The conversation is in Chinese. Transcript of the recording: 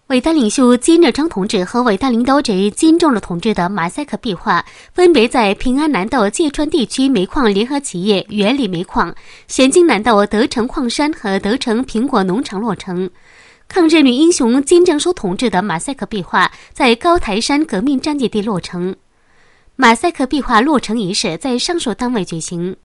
伟大领袖金日成同志和伟大领导者金正日同志的马赛克壁画分别在平安南道界川地区煤矿联合企业原理煤矿、咸津南道德成矿山和德成苹果农场落成。抗日女英雄金正淑同志的马赛克壁画在高台山革命战地地落成。马赛克壁画落成仪式在上述单位举行。